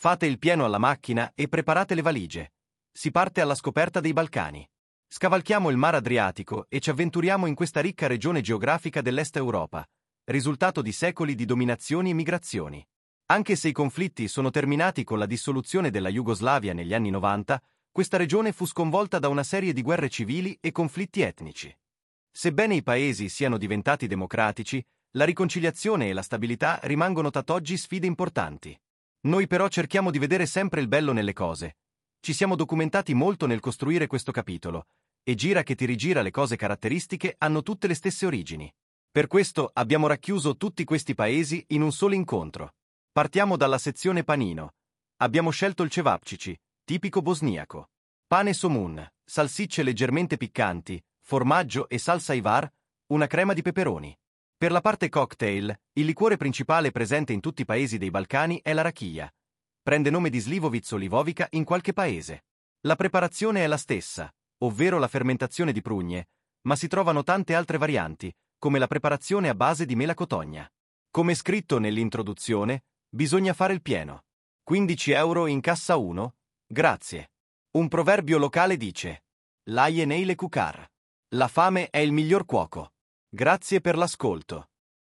Fate il pieno alla macchina e preparate le valigie. Si parte alla scoperta dei Balcani. Scavalchiamo il Mar Adriatico e ci avventuriamo in questa ricca regione geografica dell'Est Europa, risultato di secoli di dominazioni e migrazioni. Anche se i conflitti sono terminati con la dissoluzione della Jugoslavia negli anni 90, questa regione fu sconvolta da una serie di guerre civili e conflitti etnici. Sebbene i paesi siano diventati democratici, la riconciliazione e la stabilità rimangono tutt'oggi sfide importanti. Noi però cerchiamo di vedere sempre il bello nelle cose. Ci siamo documentati molto nel costruire questo capitolo, e gira che ti rigira le cose caratteristiche hanno tutte le stesse origini. Per questo abbiamo racchiuso tutti questi paesi in un solo incontro. Partiamo dalla sezione panino. Abbiamo scelto il cevapcici, tipico bosniaco. Pane somun, salsicce leggermente piccanti, formaggio e salsa ivar, una crema di peperoni. Per la parte cocktail, il liquore principale presente in tutti i paesi dei Balcani è la rakia. Prende nome di Slivovitz o Livovica in qualche paese. La preparazione è la stessa, ovvero la fermentazione di prugne, ma si trovano tante altre varianti, come la preparazione a base di mela cotogna. Come scritto nell'introduzione, bisogna fare il pieno. 15 euro in cassa 1? Grazie. Un proverbio locale dice: L'aie neile cucar. La fame è il miglior cuoco. Grazie per l'ascolto.